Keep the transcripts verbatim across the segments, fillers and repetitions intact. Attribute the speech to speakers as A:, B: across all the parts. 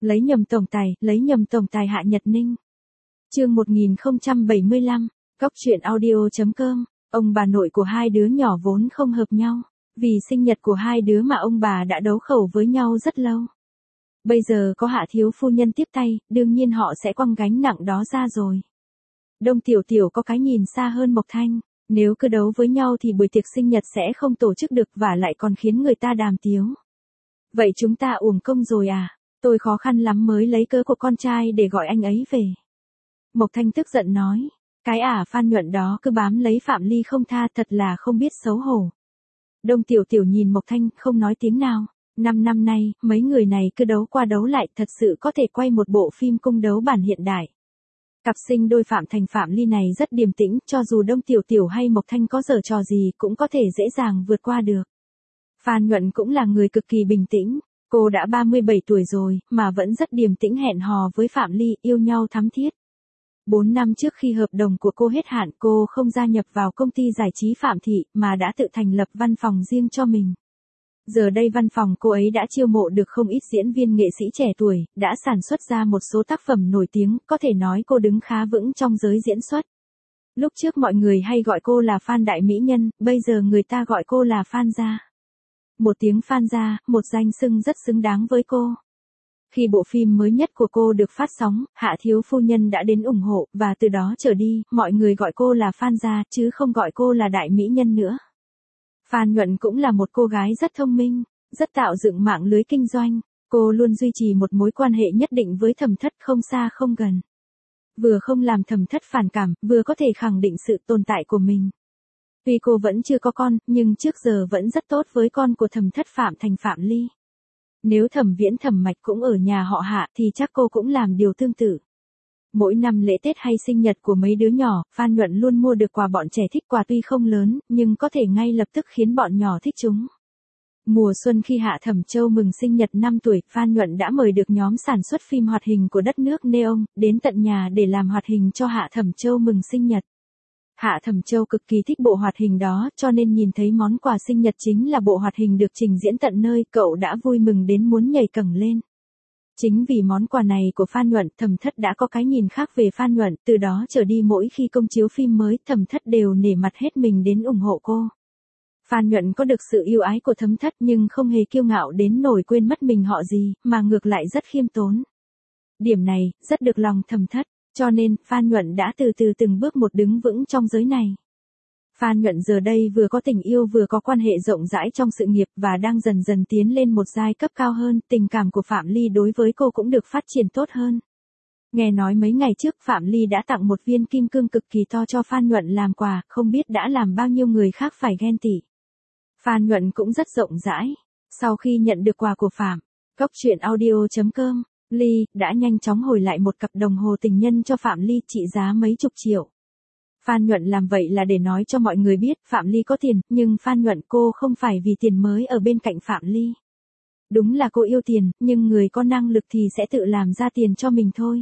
A: Lấy nhầm tổng tài, lấy nhầm tổng tài Hạ Nhật Ninh. Chương một nghìn không trăm bảy mươi lăm, Góc truyện audio chấm com. Ông bà nội của hai đứa nhỏ vốn không hợp nhau, vì sinh nhật của hai đứa mà ông bà đã đấu khẩu với nhau rất lâu. Bây giờ có Hạ thiếu phu nhân tiếp tay, đương nhiên họ sẽ quăng gánh nặng đó ra rồi. Đông Tiểu Tiểu có cái nhìn xa hơn Mộc Thanh, nếu cứ đấu với nhau thì buổi tiệc sinh nhật sẽ không tổ chức được và lại còn khiến người ta đàm tiếu. Vậy chúng ta uổng công rồi à? Tôi khó khăn lắm mới lấy cớ của con trai để gọi anh ấy về. Mộc Thanh tức giận nói, cái ả Phan Nhuận đó cứ bám lấy Phạm Ly không tha, thật là không biết xấu hổ. Đông Tiểu Tiểu nhìn Mộc Thanh không nói tiếng nào. Năm năm nay, mấy người này cứ đấu qua đấu lại, thật sự có thể quay một bộ phim cung đấu bản hiện đại. Cặp sinh đôi Phạm Thành Phạm Ly này rất điềm tĩnh, cho dù Đông Tiểu Tiểu hay Mộc Thanh có giở trò gì cũng có thể dễ dàng vượt qua được. Phan Nhuận cũng là người cực kỳ bình tĩnh, cô đã ba mươi bảy tuổi rồi, mà vẫn rất điềm tĩnh hẹn hò với Phạm Ly, yêu nhau thắm thiết. Bốn năm trước khi hợp đồng của cô hết hạn, cô không gia nhập vào công ty giải trí Phạm Thị, mà đã tự thành lập văn phòng riêng cho mình. Giờ đây văn phòng cô ấy đã chiêu mộ được không ít diễn viên nghệ sĩ trẻ tuổi, đã sản xuất ra một số tác phẩm nổi tiếng, có thể nói cô đứng khá vững trong giới diễn xuất. Lúc trước mọi người hay gọi cô là Phan Đại Mỹ Nhân, bây giờ người ta gọi cô là Phan Gia. Một tiếng Phan Gia, một danh xưng rất xứng đáng với cô. Khi bộ phim mới nhất của cô được phát sóng, Hạ thiếu phu nhân đã đến ủng hộ, và từ đó trở đi, mọi người gọi cô là Phan Gia, chứ không gọi cô là Đại Mỹ Nhân nữa. Phan Nhuận cũng là một cô gái rất thông minh, rất tạo dựng mạng lưới kinh doanh, cô luôn duy trì một mối quan hệ nhất định với Thẩm Thất, không xa không gần. Vừa không làm Thẩm Thất phản cảm, vừa có thể khẳng định sự tồn tại của mình. Tuy cô vẫn chưa có con, nhưng trước giờ vẫn rất tốt với con của Thẩm Thất Phạm Thành Phạm Ly. Nếu Thẩm Viễn Thẩm Mạch cũng ở nhà họ Hạ thì chắc cô cũng làm điều tương tự. Mỗi năm lễ Tết hay sinh nhật của mấy đứa nhỏ, Phan Nhuận luôn mua được quà bọn trẻ thích, quà tuy không lớn, nhưng có thể ngay lập tức khiến bọn nhỏ thích chúng. Mùa xuân khi Hạ Thẩm Châu mừng sinh nhật năm tuổi, Phan Nhuận đã mời được nhóm sản xuất phim hoạt hình của đất nước Neon, đến tận nhà để làm hoạt hình cho Hạ Thẩm Châu mừng sinh nhật. Hạ Thẩm Châu cực kỳ thích bộ hoạt hình đó, cho nên nhìn thấy món quà sinh nhật chính là bộ hoạt hình được trình diễn tận nơi, cậu đã vui mừng đến muốn nhảy cẫng lên. Chính vì món quà này của Phan Nhuận, Thẩm Thất đã có cái nhìn khác về Phan Nhuận, từ đó trở đi mỗi khi công chiếu phim mới, Thẩm Thất đều nể mặt hết mình đến ủng hộ cô. Phan Nhuận có được sự yêu ái của Thẩm Thất nhưng không hề kiêu ngạo đến nổi quên mất mình họ gì, mà ngược lại rất khiêm tốn. Điểm này, rất được lòng Thẩm Thất, cho nên, Phan Nhuận đã từ từ từng bước một đứng vững trong giới này. Phan Nhuận giờ đây vừa có tình yêu vừa có quan hệ rộng rãi trong sự nghiệp và đang dần dần tiến lên một giai cấp cao hơn, tình cảm của Phạm Ly đối với cô cũng được phát triển tốt hơn. Nghe nói mấy ngày trước Phạm Ly đã tặng một viên kim cương cực kỳ to cho Phan Nhuận làm quà, không biết đã làm bao nhiêu người khác phải ghen tị. Phan Nhuận cũng rất rộng rãi. Sau khi nhận được quà của Phạm, Góc truyện audio chấm com, Ly đã nhanh chóng hồi lại một cặp đồng hồ tình nhân cho Phạm Ly trị giá mấy chục triệu. Phan Nhuận làm vậy là để nói cho mọi người biết Phạm Ly có tiền, nhưng Phan Nhuận cô không phải vì tiền mới ở bên cạnh Phạm Ly. Đúng là cô yêu tiền, nhưng người có năng lực thì sẽ tự làm ra tiền cho mình thôi.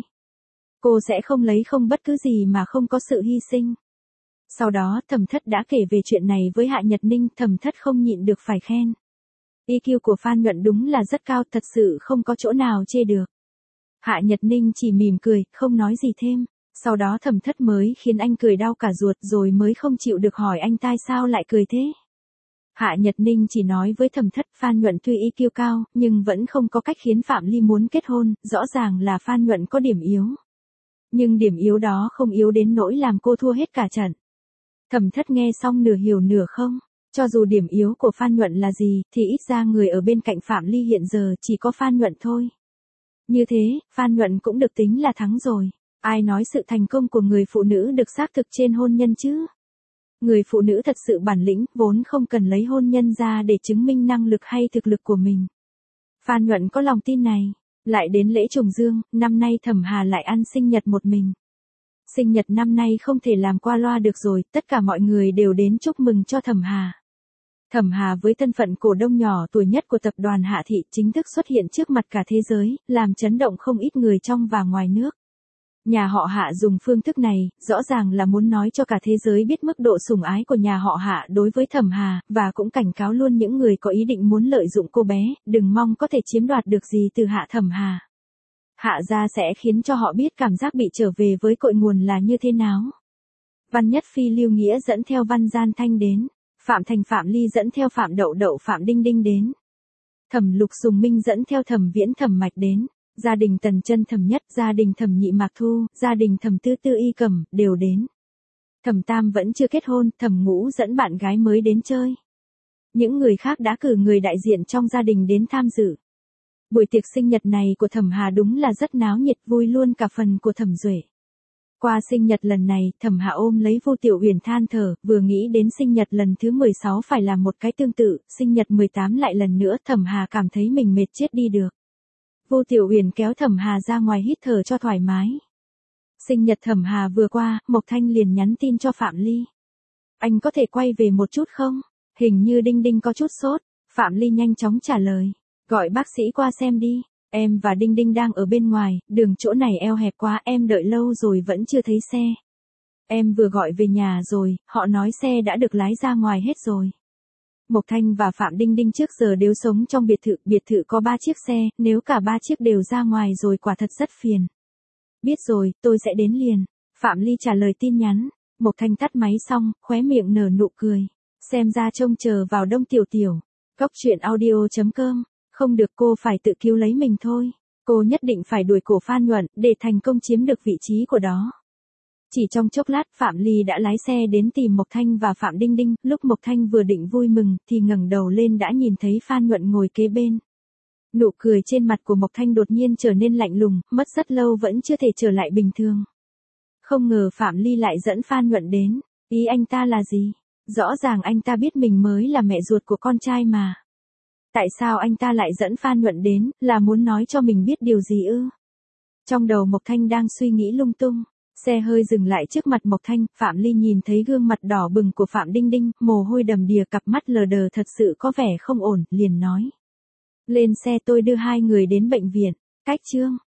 A: Cô sẽ không lấy không bất cứ gì mà không có sự hy sinh. Sau đó Thẩm Thất đã kể về chuyện này với Hạ Nhật Ninh, Thẩm Thất không nhịn được phải khen. i kiu của Phan Nhuận đúng là rất cao, thật sự không có chỗ nào chê được. Hạ Nhật Ninh chỉ mỉm cười, không nói gì thêm. Sau đó Thẩm Thất mới khiến anh cười đau cả ruột rồi mới không chịu được hỏi anh tại sao lại cười thế. Hạ Nhật Ninh chỉ nói với Thẩm Thất, Phan Nhuận tuy i kiu cao, nhưng vẫn không có cách khiến Phạm Ly muốn kết hôn, rõ ràng là Phan Nhuận có điểm yếu. Nhưng điểm yếu đó không yếu đến nỗi làm cô thua hết cả trận. Thẩm Thất nghe xong nửa hiểu nửa không, cho dù điểm yếu của Phan Nhuận là gì, thì ít ra người ở bên cạnh Phạm Ly hiện giờ chỉ có Phan Nhuận thôi. Như thế, Phan Nhuận cũng được tính là thắng rồi. Ai nói sự thành công của người phụ nữ được xác thực trên hôn nhân chứ? Người phụ nữ thật sự bản lĩnh, vốn không cần lấy hôn nhân ra để chứng minh năng lực hay thực lực của mình. Phan Nhuận có lòng tin này. Lại đến lễ trùng dương, năm nay Thẩm Hà lại ăn sinh nhật một mình. Sinh nhật năm nay không thể làm qua loa được rồi, tất cả mọi người đều đến chúc mừng cho Thẩm Hà. Thẩm Hà với thân phận cổ đông nhỏ tuổi nhất của tập đoàn Hạ Thị chính thức xuất hiện trước mặt cả thế giới, làm chấn động không ít người trong và ngoài nước. Nhà họ Hạ dùng phương thức này, rõ ràng là muốn nói cho cả thế giới biết mức độ sủng ái của nhà họ Hạ đối với Thẩm Hà, và cũng cảnh cáo luôn những người có ý định muốn lợi dụng cô bé, đừng mong có thể chiếm đoạt được gì từ Hạ Thẩm Hà. Hạ gia sẽ khiến cho họ biết cảm giác bị trở về với cội nguồn là như thế nào. Văn Nhất Phi Lưu Nghĩa dẫn theo Văn Gian Thanh đến. Phạm Thành Phạm Ly dẫn theo Phạm Đậu Đậu Phạm Đinh Đinh đến. Thẩm Lục Sùng Minh dẫn theo Thẩm Viễn Thẩm Mạch đến. Gia đình Tần Chân Thẩm Nhất, gia đình Thẩm Nhị Mạc Thu, gia đình Thẩm Tư Tư Y Cẩm đều đến. Thẩm Tam vẫn chưa kết hôn, Thẩm Ngũ dẫn bạn gái mới đến chơi. Những người khác đã cử người đại diện trong gia đình đến tham dự. Buổi tiệc sinh nhật này của Thẩm Hà đúng là rất náo nhiệt, vui luôn cả phần của Thẩm Duệ. Qua sinh nhật lần này, Thẩm Hà ôm lấy Vô Tiểu Uyển than thở, vừa nghĩ đến sinh nhật lần thứ mười sáu phải là một cái tương tự, sinh nhật mười tám lại lần nữa, Thẩm Hà cảm thấy mình mệt chết đi được. Vô Tiểu Uyển kéo Thẩm Hà ra ngoài hít thở cho thoải mái. Sinh nhật Thẩm Hà vừa qua, Mộc Thanh liền nhắn tin cho Phạm Ly. Anh có thể quay về một chút không? Hình như Đinh Đinh có chút sốt. Phạm Ly nhanh chóng trả lời. Gọi bác sĩ qua xem đi. Em và Đinh Đinh đang ở bên ngoài, đường chỗ này eo hẹp quá, em đợi lâu rồi vẫn chưa thấy xe. Em vừa gọi về nhà rồi, họ nói xe đã được lái ra ngoài hết rồi. Mộc Thanh và Phạm Đinh Đinh trước giờ đều sống trong biệt thự, biệt thự có ba chiếc xe, nếu cả ba chiếc đều ra ngoài rồi quả thật rất phiền. Biết rồi, tôi sẽ đến liền. Phạm Ly trả lời tin nhắn. Mộc Thanh tắt máy xong, khóe miệng nở nụ cười. Xem ra trông chờ vào Đông Tiểu Tiểu. Cốc truyện audio chấm com. Không được, cô phải tự cứu lấy mình thôi. Cô nhất định phải đuổi cổ Phan Nhuận, để thành công chiếm được vị trí của đó. Chỉ trong chốc lát Phạm Ly đã lái xe đến tìm Mộc Thanh và Phạm Đinh Đinh. Lúc Mộc Thanh vừa định vui mừng, thì ngẩng đầu lên đã nhìn thấy Phan Nhuận ngồi kế bên. Nụ cười trên mặt của Mộc Thanh đột nhiên trở nên lạnh lùng, mất rất lâu vẫn chưa thể trở lại bình thường. Không ngờ Phạm Ly lại dẫn Phan Nhuận đến. Ý anh ta là gì? Rõ ràng anh ta biết mình mới là mẹ ruột của con trai mà. Tại sao anh ta lại dẫn Phan Nhuận đến, là muốn nói cho mình biết điều gì ư? Trong đầu Mộc Thanh đang suy nghĩ lung tung. Xe hơi dừng lại trước mặt Mộc Thanh, Phạm Ly nhìn thấy gương mặt đỏ bừng của Phạm Đinh Đinh, mồ hôi đầm đìa, cặp mắt lờ đờ thật sự có vẻ không ổn, liền nói. Lên xe tôi đưa hai người đến bệnh viện. Cách chương.